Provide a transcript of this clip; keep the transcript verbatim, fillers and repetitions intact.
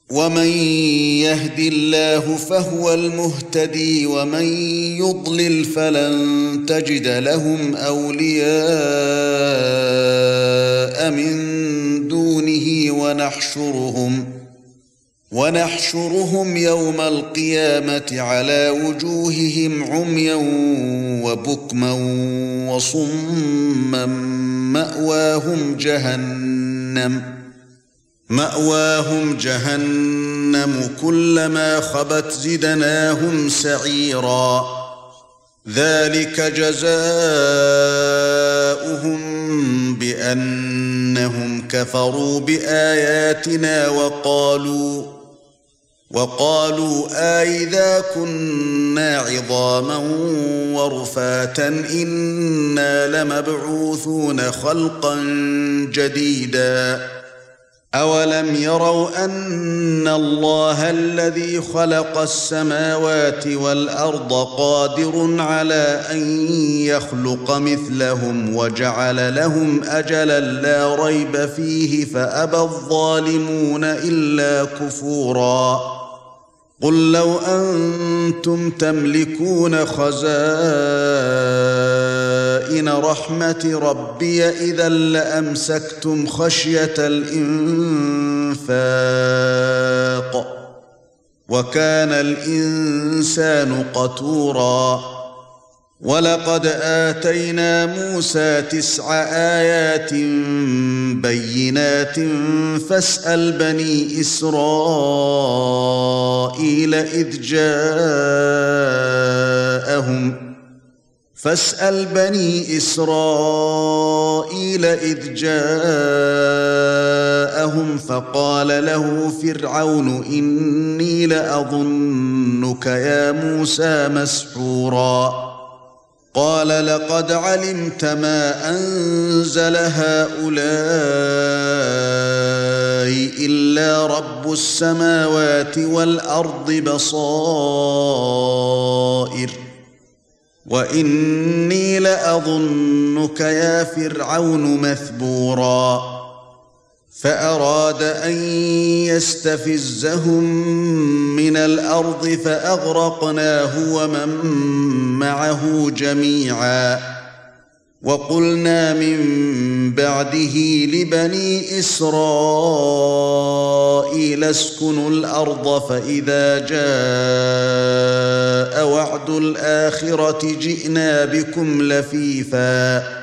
ومن يهد الله فهو المهتدي ومن يضلل فلن تجد لهم أولياء من دونه ونحشرهم ونحشرهم يوم القيامة على وجوههم عميا وبكما وصما مأواهم جهنم مأواهم جهنم كلما خبت زدناهم سعيرا ذلك جزاؤهم بأنهم كفروا بآياتنا وقالوا وقالوا أَإِذَا كُنَّا عِظَامًا وَرُفَاتًا إِنَّا لَمَبْعُوثُونَ خَلْقًا جَدِيدًا أَوَلَمْ يَرَوْا أَنَّ اللَّهَ الَّذِي خَلَقَ السَّمَاوَاتِ وَالْأَرْضَ قَادِرٌ عَلَى أَن يَخْلُقَ مِثْلَهُمْ وَجَعَلَ لَهُمْ أَجَلًا لَّا رَيْبَ فِيهِ فَأَبَى الظَّالِمُونَ إِلَّا كُفُورًا قُل لَّوْ أَنتُمْ تَمْلِكُونَ خَزَائِنَ رَحْمَةِ رَبِّي إِذًا لَّأَمْسَكْتُمْ خَشْيَةَ الْإِنفَاقِ وَكَانَ الْإِنسَانُ قَتُورًا وَلَقَدْ آتَيْنَا مُوسَى تِسْعَ آيَاتٍ بَيِّنَاتٍ فَاسْأَلْ بَنِي إِسْرَائِيلَ إِذْ جَاءَهُمْ فَاسْأَلْ بَنِي إِسْرَائِيلَ إِذْ جَاءَهُمْ فَقَالَ لَهُ فِرْعَوْنُ إِنِّي لَأَظُنُّكَ يَا مُوسَى مَسْحُورًا قال لقد علمت ما أنزل هؤلاء إلا رب السماوات والأرض بصائر وإني لأظنك يا فرعون مثبورا فأراد أن يستفزهم من الأرض فأغرقناه ومن معه جميعا وقلنا من بعده لبني إسرائيل اسكنوا الأرض فإذا جاء وعد الآخرة جئنا بكم لفيفا